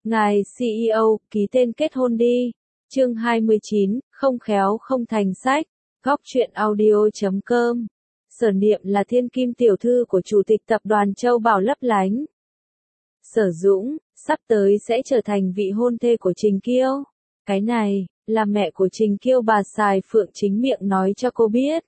Ngài CEO, ký tên kết hôn đi. Chương 29, không khéo không thành sách. Góc truyện audio.com. Sở Niệm là thiên kim tiểu thư của chủ tịch tập đoàn Châu Bảo lấp lánh. Sở Dũng, sắp tới sẽ trở thành vị hôn thê của Trình Kiêu. Cái này, là mẹ của Trình Kiêu bà Sài Phượng chính miệng nói cho cô biết.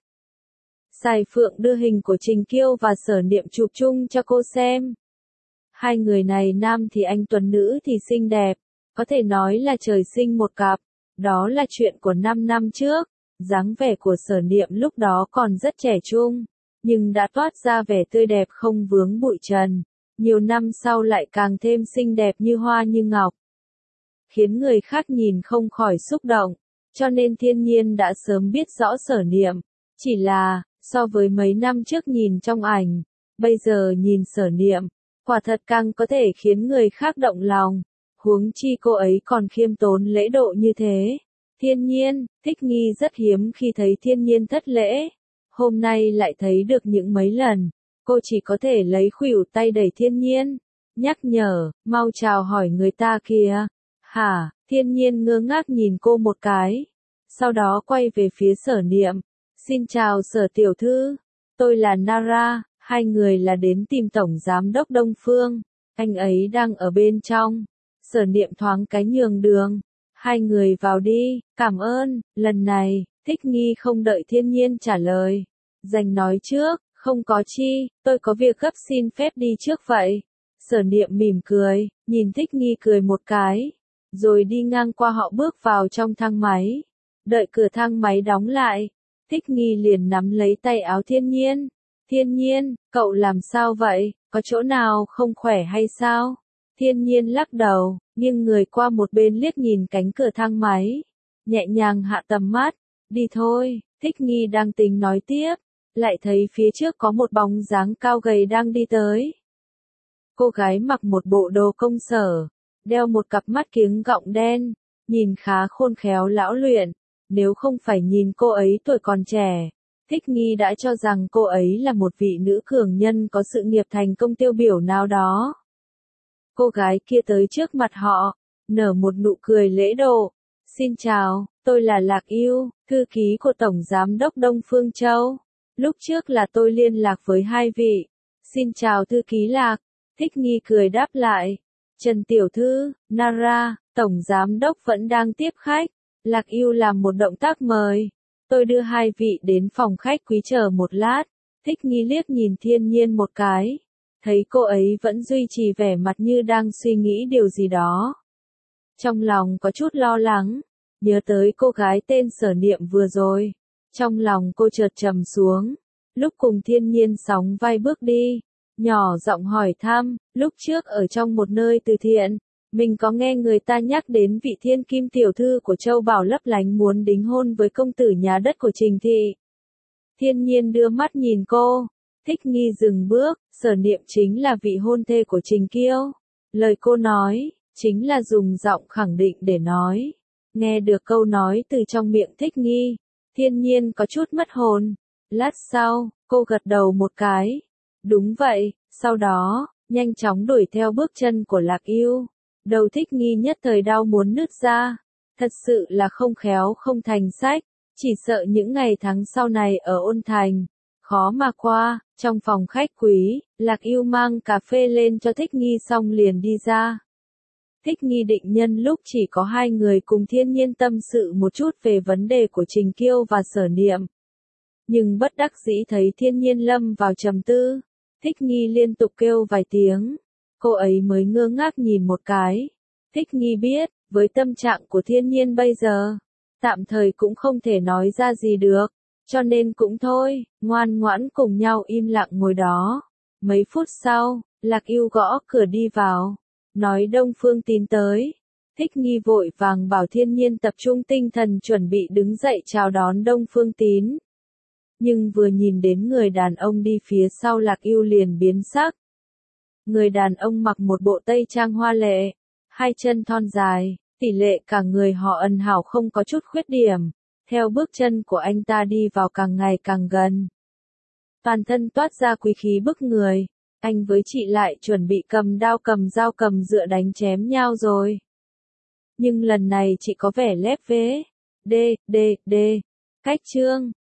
Sài Phượng đưa hình của Trình Kiêu và Sở Niệm chụp chung cho cô xem. Hai người này nam thì anh tuấn, nữ thì xinh đẹp, có thể nói là trời sinh một cặp. Đó là chuyện của 5 năm trước. Dáng vẻ của Sở Niệm lúc đó còn rất trẻ trung, nhưng đã toát ra vẻ tươi đẹp không vướng bụi trần. Nhiều năm sau lại càng thêm xinh đẹp như hoa như ngọc, khiến người khác nhìn không khỏi xúc động. Cho nên thiên nhiên đã sớm biết rõ Sở Niệm. Chỉ là, so với mấy năm trước nhìn trong ảnh, bây giờ nhìn Sở Niệm, quả thật càng có thể khiến người khác động lòng. Huống chi cô ấy còn khiêm tốn lễ độ như thế. Thiên nhiên, Thích Nghi rất hiếm khi thấy thiên nhiên thất lễ. Hôm nay lại thấy được những mấy lần. Cô chỉ có thể lấy khuỷu tay đẩy thiên nhiên. Nhắc nhở, mau chào hỏi người ta kìa. Hả, thiên nhiên ngơ ngác nhìn cô một cái. Sau đó quay về phía Sở Niệm. Xin chào Sở tiểu thư. Tôi là Nara, hai người là đến tìm Tổng Giám đốc Đông Phương. Anh ấy đang ở bên trong. Sở Niệm thoáng cái nhường đường. Hai người vào đi, cảm ơn. Lần này, Thích Nghi không đợi thiên nhiên trả lời. Dành nói trước, không có chi, tôi có việc gấp xin phép đi trước vậy. Sở Niệm mỉm cười, nhìn Thích Nghi cười một cái, rồi đi ngang qua họ bước vào trong thang máy. Đợi cửa thang máy đóng lại, Thích Nghi liền nắm lấy tay áo thiên nhiên. Thiên nhiên, cậu làm sao vậy, có chỗ nào không khỏe hay sao? Thiên nhiên lắc đầu, nghiêng người qua một bên liếc nhìn cánh cửa thang máy. Nhẹ nhàng hạ tầm mắt, đi thôi. Thích Nghi đang tính nói tiếp, lại thấy phía trước có một bóng dáng cao gầy đang đi tới. Cô gái mặc một bộ đồ công sở, đeo một cặp mắt kiếng gọng đen, nhìn khá khôn khéo lão luyện. Nếu không phải nhìn cô ấy tuổi còn trẻ, Thích Nghi đã cho rằng cô ấy là một vị nữ cường nhân có sự nghiệp thành công tiêu biểu nào đó. Cô gái kia tới trước mặt họ, nở một nụ cười lễ độ. Xin chào, tôi là Lạc Yêu, thư ký của Tổng Giám đốc Đông Phương Châu. Lúc trước là tôi liên lạc với hai vị. Xin chào thư ký Lạc. Thích Nghi cười đáp lại. Trần tiểu thư, Nara, Tổng Giám đốc vẫn đang tiếp khách. Lạc Yêu làm một động tác mời. Tôi đưa hai vị đến phòng khách quý chờ một lát. Thích Nghi liếc nhìn thiên nhiên một cái. Thấy cô ấy vẫn duy trì vẻ mặt như đang suy nghĩ điều gì đó. Trong lòng có chút lo lắng, nhớ tới cô gái tên Sở Niệm vừa rồi. Trong lòng cô chợt trầm xuống, lúc cùng thiên nhiên sóng vai bước đi, nhỏ giọng hỏi thăm, lúc trước ở trong một nơi từ thiện, mình có nghe người ta nhắc đến vị thiên kim tiểu thư của Châu Bảo lấp lánh muốn đính hôn với công tử nhà đất của Trình thị. Thiên nhiên đưa mắt nhìn cô. Thích Nghi dừng bước, Sở Niệm chính là vị hôn thê của Trình Kiêu. Lời cô nói, chính là dùng giọng khẳng định để nói. Nghe được câu nói từ trong miệng Thích Nghi, thiên nhiên có chút mất hồn. Lát sau, cô gật đầu một cái. Đúng vậy, sau đó, nhanh chóng đuổi theo bước chân của Lạc Yêu. Đầu Thích Nghi nhất thời đau muốn nứt ra. Thật sự là không khéo không thành sách, chỉ sợ những ngày tháng sau này ở Ôn Thành khó mà qua. Trong phòng khách quý, Lạc Yêu mang cà phê lên cho Thích Nghi xong liền đi ra. Thích Nghi định nhân lúc chỉ có hai người cùng thiên nhiên tâm sự một chút về vấn đề của Trình Kiêu và Sở Niệm. Nhưng bất đắc dĩ thấy thiên nhiên lâm vào trầm tư. Thích Nghi liên tục kêu vài tiếng. Cô ấy mới ngơ ngác nhìn một cái. Thích Nghi biết, với tâm trạng của thiên nhiên bây giờ, tạm thời cũng không thể nói ra gì được. Cho nên cũng thôi, ngoan ngoãn cùng nhau im lặng ngồi đó. Mấy phút sau, Lạc Yêu gõ cửa đi vào, nói Đông Phương Tín tới. Thích Nghi vội vàng bảo thiên nhiên tập trung tinh thần chuẩn bị đứng dậy chào đón Đông Phương Tín. Nhưng vừa nhìn đến người đàn ông đi phía sau Lạc Yêu liền biến sắc. Người đàn ông mặc một bộ tây trang hoa lệ, hai chân thon dài, tỷ lệ cả người họ ẩn hảo không có chút khuyết điểm. Theo bước chân của anh ta đi vào càng ngày càng gần. Toàn thân toát ra quý khí bức người. Anh với chị lại chuẩn bị cầm đao cầm dao cầm dựa đánh chém nhau rồi. Nhưng lần này chị có vẻ lép vế. D. Cách chương